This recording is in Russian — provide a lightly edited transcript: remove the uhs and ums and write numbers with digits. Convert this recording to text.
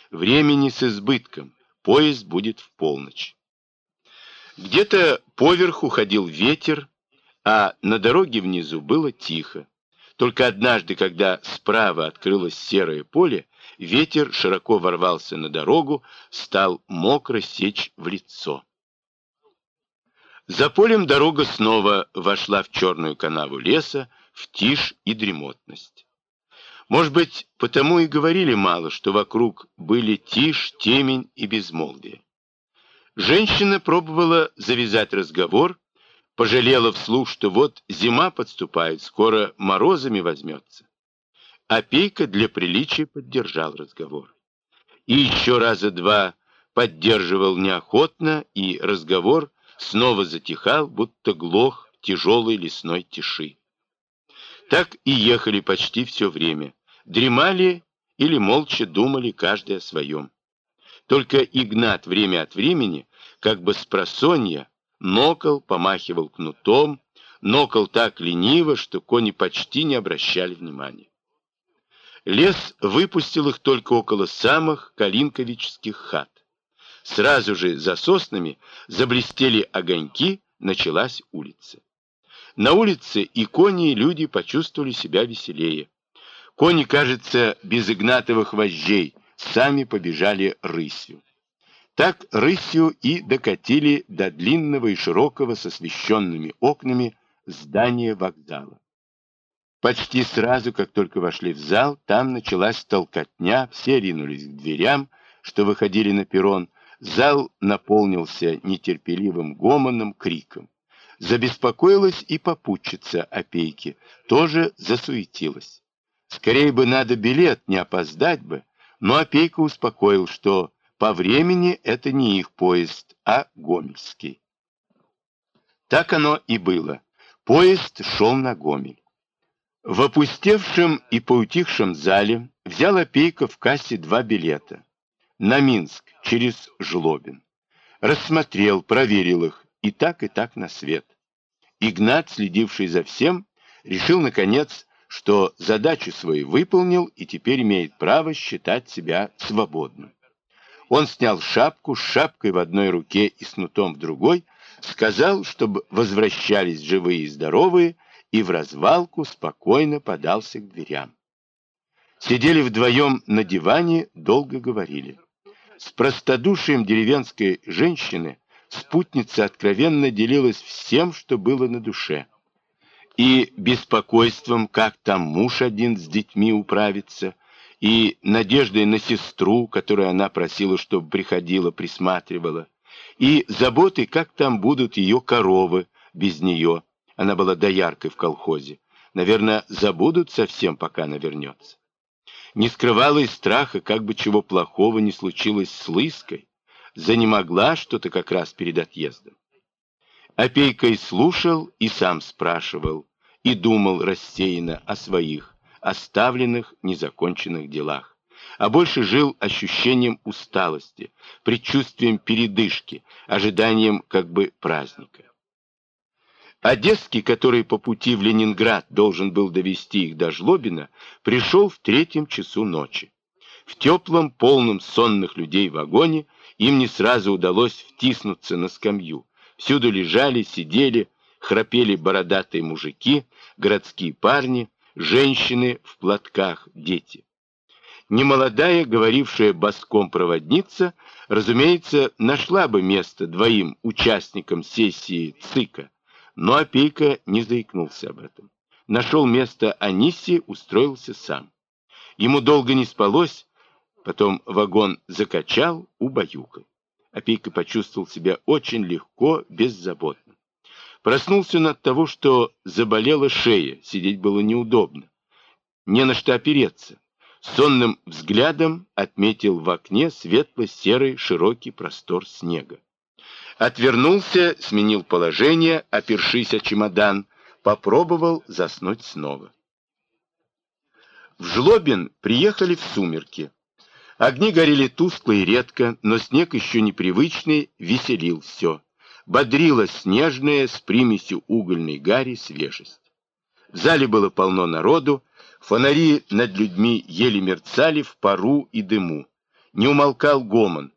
Времени с избытком. Поезд будет в полночь. Где-то поверху ходил ветер, а на дороге внизу было тихо. Только однажды, когда справа открылось серое поле, ветер широко ворвался на дорогу, стал мокро сечь в лицо. За полем дорога снова вошла в черную канаву леса, в тишь и дремотность. Может быть, потому и говорили мало, что вокруг были тишь, темень и безмолвие. Женщина пробовала завязать разговор, пожалела вслух, что вот зима подступает, скоро морозами возьмется. А Пейка для приличия поддержал разговор. И еще раза два поддерживал неохотно, и разговор снова затихал, будто глох в тяжелой лесной тиши. Так и ехали почти все время. Дремали или молча думали каждый о своем. Только Игнат время от времени, как бы спросонья, нокал, помахивал кнутом, нокал так лениво, что кони почти не обращали внимания. Лес выпустил их только около самых калинковических хат. Сразу же за соснами заблестели огоньки, началась улица. На улице и кони, и люди почувствовали себя веселее. Кони, кажется, без Игнатовых вожжей, сами побежали рысью. Так рысью и докатили до длинного и широкого с освещенными окнами здания вокзала. Почти сразу, как только вошли в зал, там началась толкотня, все ринулись к дверям, что выходили на перрон. Зал наполнился нетерпеливым гомоном, криком. Забеспокоилась и попутчица Опейки, тоже засуетилась. Скорее бы надо билет, не опоздать бы, но Опейка успокоил, что по времени это не их поезд, а гомельский. Так оно и было. Поезд шел на Гомель. В опустевшем и поутихшем зале взял Опейка в кассе 2 билета. На Минск, через Жлобин. Рассмотрел, проверил их, и так на свет. Игнат, следивший за всем, решил, наконец, что задачу свою выполнил и теперь имеет право считать себя свободным. Он снял шапку, с шапкой в одной руке и с кнутом в другой, сказал, чтобы возвращались живые и здоровые, и в развалку спокойно подался к дверям. Сидели вдвоем на диване, долго говорили. С простодушием деревенской женщины спутница откровенно делилась всем, что было на душе. И беспокойством, как там муж один с детьми управится, и надеждой на сестру, которую она просила, чтобы приходила, присматривала, и заботой, как там будут ее коровы без нее. Она была дояркой в колхозе. Наверное, забудут совсем, пока она вернется. Не скрывала и страха, как бы чего плохого не случилось с Лыской. Занемогла что-то как раз перед отъездом. Опейка и слушал, и сам спрашивал, и думал рассеянно о своих, оставленных, незаконченных делах. А больше жил ощущением усталости, предчувствием передышки, ожиданием как бы праздника. Одесский, который по пути в Ленинград должен был довести их до Жлобина, пришел в 3 часу ночи. В теплом, полном сонных людей вагоне им не сразу удалось втиснуться на скамью. Всюду лежали, сидели, храпели бородатые мужики, городские парни, женщины в платках, дети. Немолодая, говорившая боском проводница, разумеется, нашла бы место 2 участникам сессии ЦИКа, но Опейка не заикнулся об этом. Нашел место Анисе, устроился сам. Ему долго не спалось, потом вагон закачал, убаюкал. Опейка почувствовал себя очень легко, беззаботно. Проснулся он от того, что заболела шея, сидеть было неудобно. Не на что опереться. Сонным взглядом отметил в окне светло-серый широкий простор снега. Отвернулся, сменил положение, опершись о чемодан, попробовал заснуть снова. В Жлобин приехали в сумерки. Огни горели тускло и редко, но снег еще непривычный веселил все. Бодрила снежная с примесью угольной гари свежесть. В зале было полно народу, фонари над людьми еле мерцали в пару и дыму. не умолкал гомон.